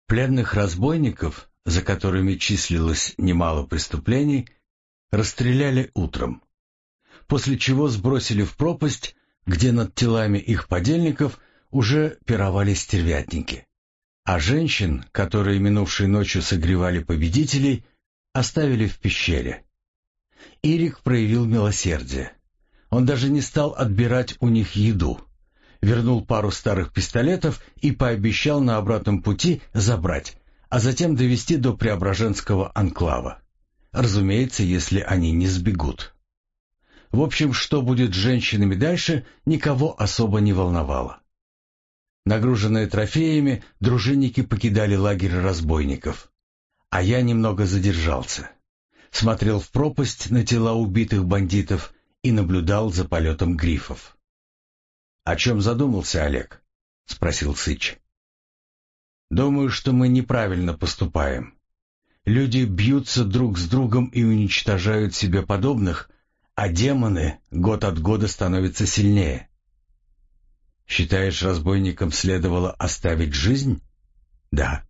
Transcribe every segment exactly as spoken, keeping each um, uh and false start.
Пленных разбойников, за которыми числилось немало преступлений, расстреляли утром, после чего сбросили в пропасть, где над телами их подельников уже пировали стервятники, а женщин, которые минувшей ночью согревали победителей, оставили в пещере. Ирик проявил милосердие. Он даже не стал отбирать у них еду, вернул пару старых пистолетов и пообещал на обратном пути забрать, а затем довести до Преображенского анклава. Разумеется, если они не сбегут. В общем, что будет с женщинами дальше, никого особо не волновало. Нагруженные трофеями, дружинники покидали лагерь разбойников, а я немного задержался. Смотрел в пропасть на тела убитых бандитов и наблюдал за полетом грифов. «О чем задумался, Олег?» — спросил Сыч. «Думаю, что мы неправильно поступаем. Люди бьются друг с другом и уничтожают себе подобных, а демоны год от года становятся сильнее. Считаешь, разбойникам следовало оставить жизнь?» «Да».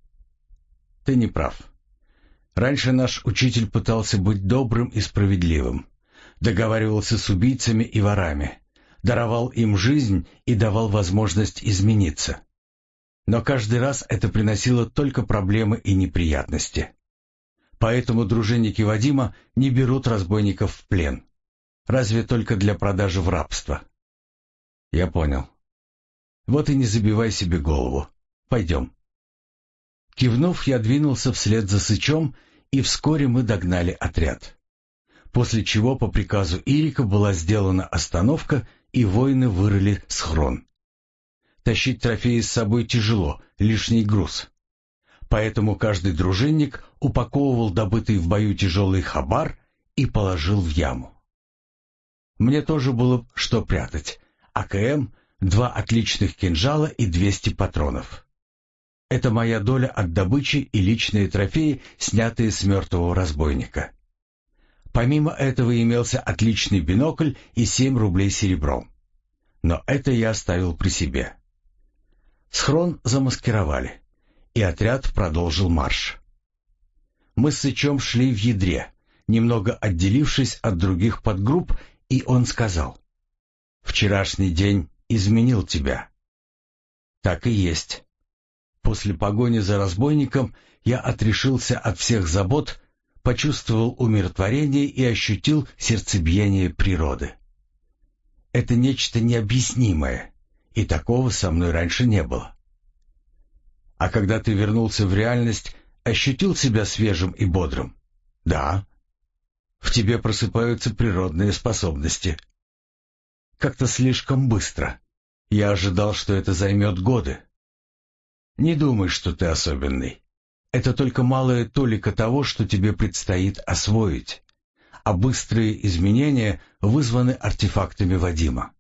«Ты не прав. Раньше наш учитель пытался быть добрым и справедливым, договаривался с убийцами и ворами, даровал им жизнь и давал возможность измениться. Но каждый раз это приносило только проблемы и неприятности. Поэтому дружинники Вадима не берут разбойников в плен. Разве только для продажи в рабство». «Я понял. Вот и не забивай себе голову. Пойдем». Кивнув, я двинулся вслед за Сычом, и вскоре мы догнали отряд. После чего по приказу Ирика была сделана остановка, и воины вырыли схрон. Тащить трофеи с собой тяжело, лишний груз. Поэтому каждый дружинник упаковывал добытый в бою тяжелый хабар и положил в яму. Мне тоже было что прятать. А К М, два отличных кинжала и двести патронов. Это моя доля от добычи и личные трофеи, снятые с мертвого разбойника. Помимо этого имелся отличный бинокль и семь рублей серебром. Но это я оставил при себе. Схрон замаскировали, и отряд продолжил марш. Мы с Сычом шли в ядре, немного отделившись от других подгрупп, и он сказал: «Вчерашний день изменил тебя». Так и есть. После погони за разбойником я отрешился от всех забот, почувствовал умиротворение и ощутил сердцебиение природы. Это нечто необъяснимое, и такого со мной раньше не было. А когда ты вернулся в реальность, ощутил себя свежим и бодрым? Да. В тебе просыпаются природные способности. Как-то слишком быстро. Я ожидал, что это займет годы. Не думай, что ты особенный. Это только малая толика того, что тебе предстоит освоить. А быстрые изменения вызваны артефактами Вадима.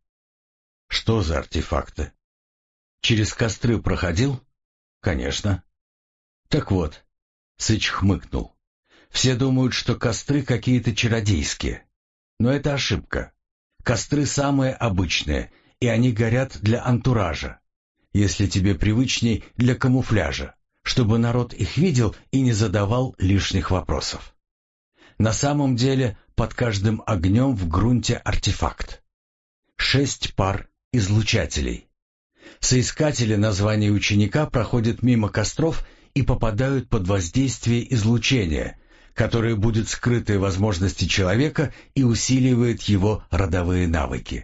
Что за артефакты? Через костры проходил? Конечно. Так вот, Сыч хмыкнул. Все думают, что костры какие-то чародейские. Но это ошибка. Костры самые обычные, и они горят для антуража. Если тебе привычней, для камуфляжа, чтобы народ их видел и не задавал лишних вопросов. На самом деле под каждым огнем в грунте артефакт. Шесть пар излучателей. Соискатели названия ученика проходят мимо костров и попадают под воздействие излучения, которое будет скрытой возможности человека и усиливает его родовые навыки.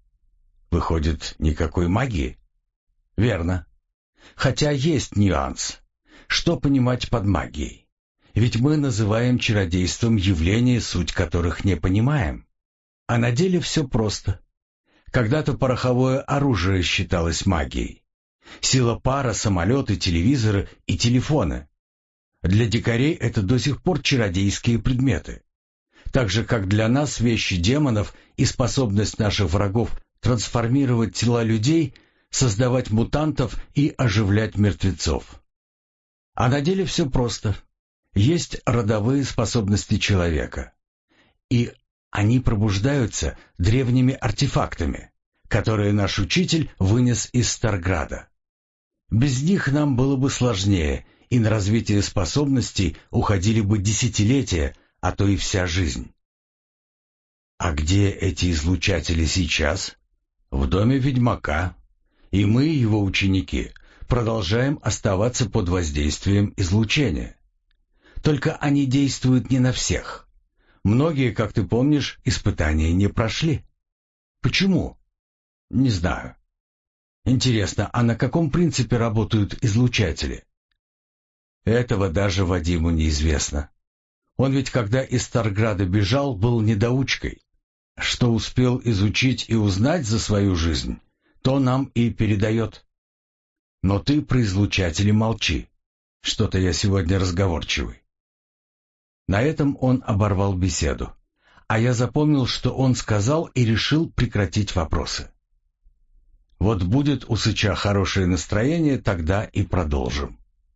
Выходит, никакой магии? Верно. Хотя есть нюанс. Что понимать под магией? Ведь мы называем чародейством явления, суть которых не понимаем. А на деле все просто. Когда-то пороховое оружие считалось магией. Сила пара, самолеты, телевизоры и телефоны. Для дикарей это до сих пор чародейские предметы. Так же, как для нас вещи демонов и способность наших врагов трансформировать тела людей, создавать мутантов и оживлять мертвецов. А на деле все просто. Есть родовые способности человека. И они пробуждаются древними артефактами, которые наш учитель вынес из Старграда. Без них нам было бы сложнее, и на развитие способностей уходили бы десятилетия, а то и вся жизнь. А где эти излучатели сейчас? В доме ведьмака. И мы, его ученики, продолжаем оставаться под воздействием излучения. Только они действуют не на всех. Многие, как ты помнишь, испытания не прошли. Почему? Не знаю. Интересно, а на каком принципе работают излучатели? Этого даже Вадиму неизвестно. Он ведь, когда из Старграда бежал, был недоучкой. Что успел изучить и узнать за свою жизнь, то нам и передает. Но ты про излучатели молчи. Что-то я сегодня разговорчивый. На этом он оборвал беседу, а я запомнил, что он сказал, и решил прекратить вопросы. Вот будет у Сыча хорошее настроение, тогда и продолжим.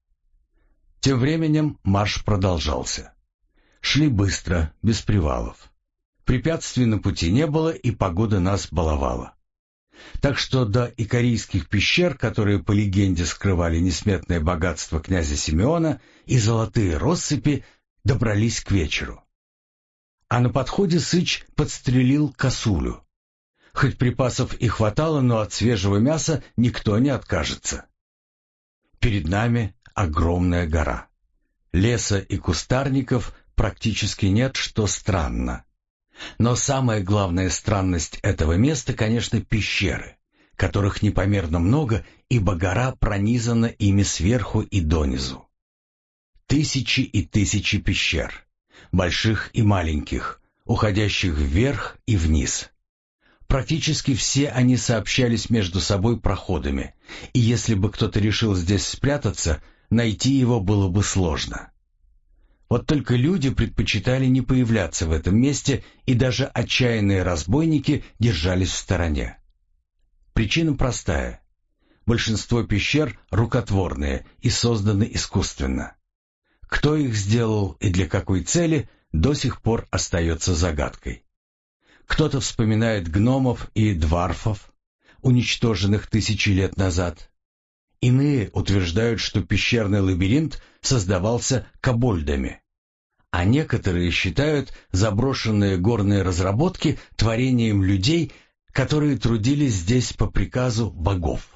Тем временем марш продолжался. Шли быстро, без привалов. Препятствий на пути не было, и погода нас баловала. Так что до икарийских пещер, которые по легенде скрывали несметное богатство князя Симеона и золотые россыпи, добрались к вечеру. А на подходе Сыч подстрелил косулю. Хоть припасов и хватало, но от свежего мяса никто не откажется. Перед нами огромная гора. Леса и кустарников практически нет, что странно. Но самая главная странность этого места, конечно, пещеры, которых непомерно много, ибо гора пронизана ими сверху и донизу. Тысячи и тысячи пещер, больших и маленьких, уходящих вверх и вниз. Практически все они сообщались между собой проходами, и если бы кто-то решил здесь спрятаться, найти его было бы сложно. Вот только люди предпочитали не появляться в этом месте, и даже отчаянные разбойники держались в стороне. Причина простая. Большинство пещер рукотворные и созданы искусственно. Кто их сделал и для какой цели, до сих пор остается загадкой. Кто-то вспоминает гномов и дварфов, уничтоженных тысячи лет назад. Иные утверждают, что пещерный лабиринт создавался кобольдами. А некоторые считают заброшенные горные разработки творением людей, которые трудились здесь по приказу богов.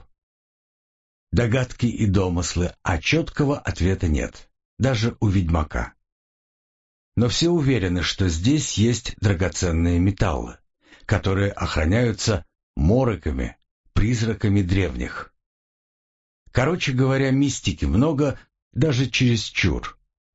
Догадки и домыслы, а четкого ответа нет, даже у ведьмака. Но все уверены, что здесь есть драгоценные металлы, которые охраняются мороками, призраками древних. Короче говоря, мистики много, даже чересчур.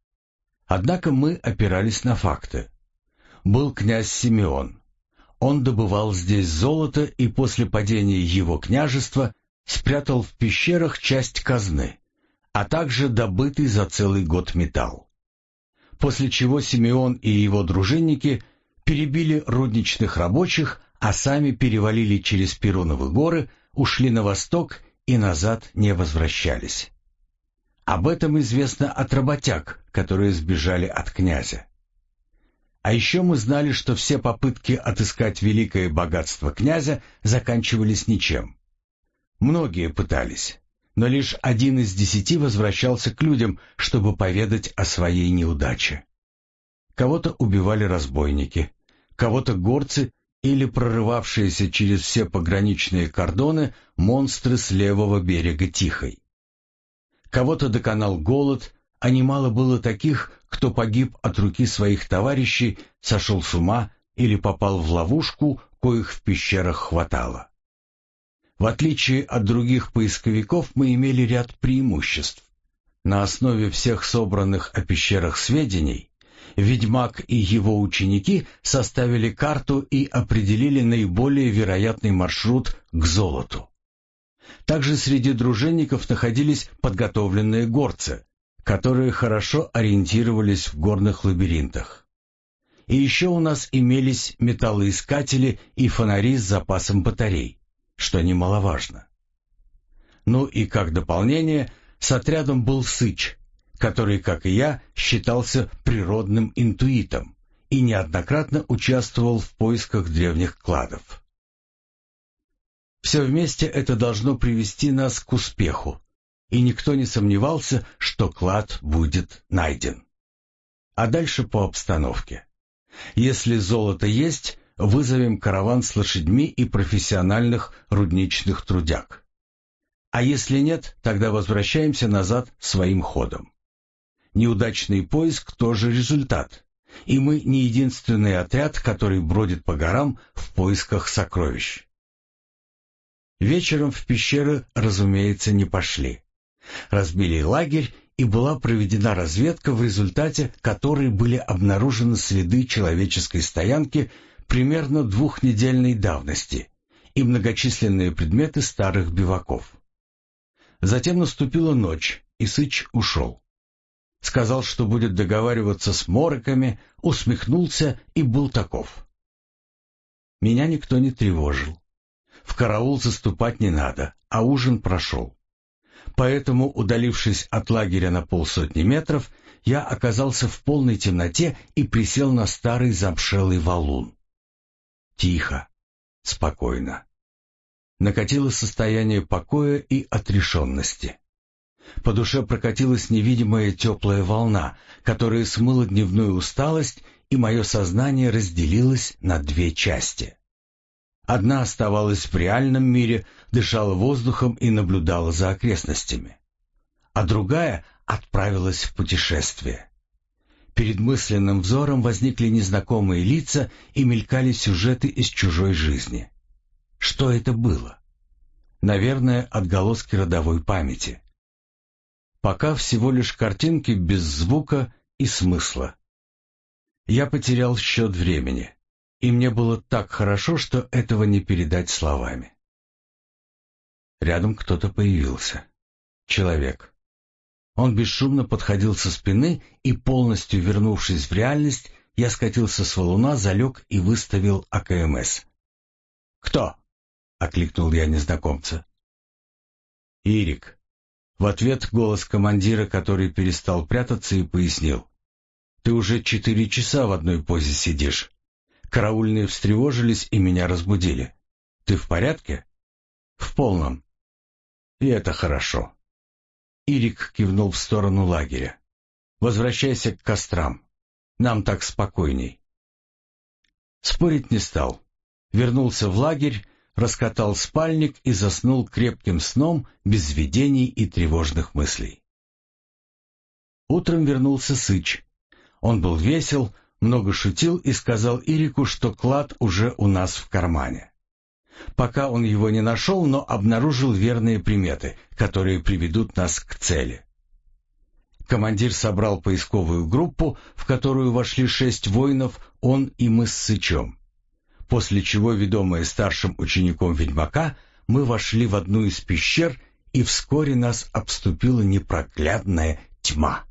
Однако мы опирались на факты. Был князь Симеон. Он добывал здесь золото и после падения его княжества спрятал в пещерах часть казны, а также добытый за целый год металл. После чего Симеон и его дружинники перебили рудничных рабочих, а сами перевалили через Перуновы горы, ушли на восток и назад не возвращались. Об этом известно от работяг, которые сбежали от князя. А еще мы знали, что все попытки отыскать великое богатство князя заканчивались ничем. Многие пытались, но лишь один из десяти возвращался к людям, чтобы поведать о своей неудаче. Кого-то убивали разбойники, кого-то горцы или прорывавшиеся через все пограничные кордоны монстры с левого берега Тихой. Кого-то доконал голод, а немало было таких, кто погиб от руки своих товарищей, сошел с ума или попал в ловушку, коих в пещерах хватало. В отличие от других поисковиков, мы имели ряд преимуществ. На основе всех собранных о пещерах сведений, ведьмак и его ученики составили карту и определили наиболее вероятный маршрут к золоту. Также среди дружинников находились подготовленные горцы, которые хорошо ориентировались в горных лабиринтах. И еще у нас имелись металлоискатели и фонари с запасом батарей, что немаловажно. Ну и как дополнение, с отрядом был Сыч, который, как и я, считался природным интуитом и неоднократно участвовал в поисках древних кладов. Все вместе это должно привести нас к успеху, и никто не сомневался, что клад будет найден. А дальше по обстановке. Если золото есть, вызовем караван с лошадьми и профессиональных рудничных трудяг. А если нет, тогда возвращаемся назад своим ходом. Неудачный поиск тоже результат, и мы не единственный отряд, который бродит по горам в поисках сокровищ. Вечером в пещеры, разумеется, не пошли. Разбили лагерь, и была проведена разведка, в результате которой были обнаружены следы человеческой стоянки примерно двухнедельной давности и многочисленные предметы старых биваков. Затем наступила ночь, и Сыч ушел. Сказал, что будет договариваться с мороками, усмехнулся и был таков. Меня никто не тревожил. В караул заступать не надо, а ужин прошел. Поэтому, удалившись от лагеря на полсотни метров, я оказался в полной темноте и присел на старый замшелый валун. Тихо, спокойно. Накатило состояние покоя и отрешенности. По душе прокатилась невидимая теплая волна, которая смыла дневную усталость, и мое сознание разделилось на две части. Одна оставалась в реальном мире, дышала воздухом и наблюдала за окрестностями. А другая отправилась в путешествие. Перед мысленным взором возникли незнакомые лица и мелькали сюжеты из чужой жизни. Что это было? Наверное, отголоски родовой памяти. Пока всего лишь картинки без звука и смысла. Я потерял счет времени, и мне было так хорошо, что этого не передать словами. Рядом кто-то появился. Человек. Он бесшумно подходил со спины, и, полностью вернувшись в реальность, я скатился с валуна, залег и выставил А К М С. «Кто?» — окликнул я незнакомца. «Ирик». В ответ голос командира, который перестал прятаться, и пояснил. «Ты уже четыре часа в одной позе сидишь. Караульные встревожились и меня разбудили. Ты в порядке?» «В полном». «И это хорошо». Ирик кивнул в сторону лагеря. «Возвращайся к кострам. Нам так спокойней». Спорить не стал. Вернулся в лагерь, раскатал спальник и заснул крепким сном без видений и тревожных мыслей. Утром вернулся Сыч. Он был весел, много шутил и сказал Ирику, что клад уже у нас в кармане. Пока он его не нашел, но обнаружил верные приметы, которые приведут нас к цели. Командир собрал поисковую группу, в которую вошли шесть воинов, он и мы с Сычом. После чего, ведомые старшим учеником ведьмака, мы вошли в одну из пещер, и вскоре нас обступила непроглядная тьма.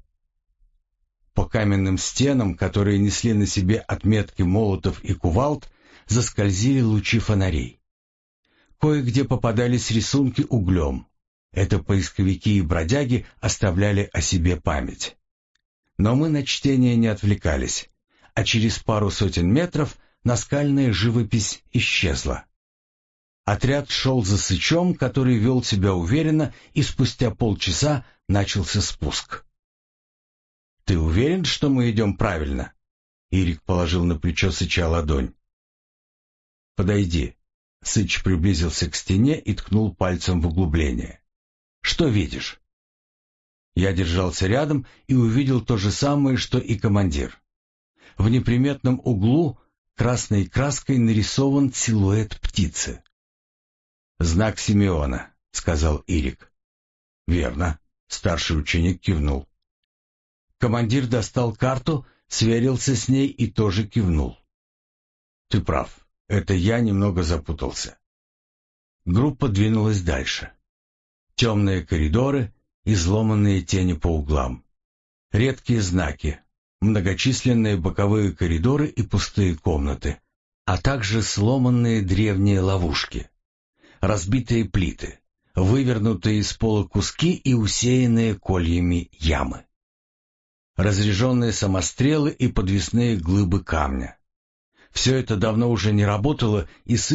По каменным стенам, которые несли на себе отметки молотов и кувалд, заскользили лучи фонарей. Кое-где попадались рисунки углем. Это поисковики и бродяги оставляли о себе память. Но мы на чтение не отвлекались, а через пару сотен метров наскальная живопись исчезла. Отряд шел за Сычом, который вел себя уверенно, и спустя полчаса начался спуск. «Ты уверен, что мы идем правильно?» Ирик положил на плечо Сыча ладонь. «Подойди». Сыч приблизился к стене и ткнул пальцем в углубление. «Что видишь?» Я держался рядом и увидел то же самое, что и командир. В неприметном углу красной краской нарисован силуэт птицы. «Знак Симеона», — сказал Ирик. «Верно», — старший ученик кивнул. Командир достал карту, сверился с ней и тоже кивнул. «Ты прав, это я немного запутался». Группа двинулась дальше. Темные коридоры, изломанные тени по углам. Редкие знаки, многочисленные боковые коридоры и пустые комнаты, а также сломанные древние ловушки. Разбитые плиты, вывернутые из пола куски и усеянные кольями ямы. Разряженные самострелы и подвесные глыбы камня. Все это давно уже не работало, и Сыч,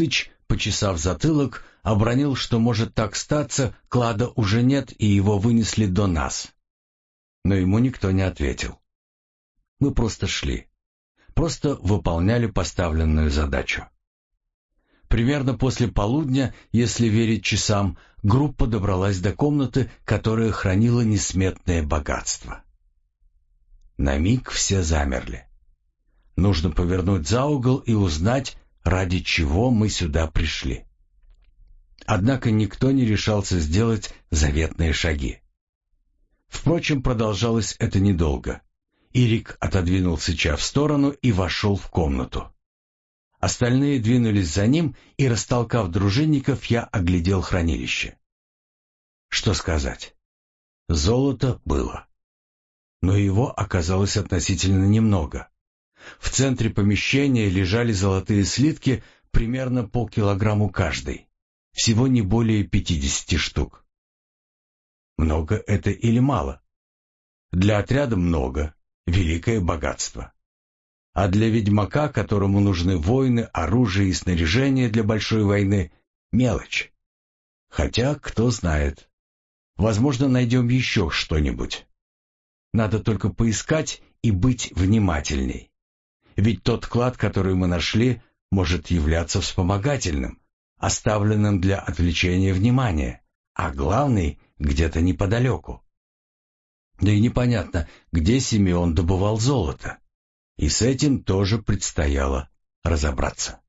почесав затылок, обронил, что может так статься, клада уже нет и его вынесли до нас. Но ему никто не ответил. Мы просто шли. Просто выполняли поставленную задачу. Примерно после полудня, если верить часам, группа добралась до комнаты, которая хранила несметное богатство. На миг все замерли. Нужно повернуть за угол и узнать, ради чего мы сюда пришли. Однако никто не решался сделать заветные шаги. Впрочем, продолжалось это недолго. Ирик отодвинул Сыча в сторону и вошел в комнату. Остальные двинулись за ним, и, растолкав дружинников, я оглядел хранилище. Что сказать? Золото было. Но его оказалось относительно немного. В центре помещения лежали золотые слитки, примерно полкилограмму каждый. Всего не более пятидесяти штук. Много это или мало? Для отряда много, великое богатство. А для ведьмака, которому нужны воины, оружие и снаряжение для большой войны, мелочь. Хотя, кто знает. Возможно, найдем еще что-нибудь. Надо только поискать и быть внимательней. Ведь тот клад, который мы нашли, может являться вспомогательным, оставленным для отвлечения внимания, а главный где-то неподалеку. Да и непонятно, где Симеон добывал золото. И с этим тоже предстояло разобраться.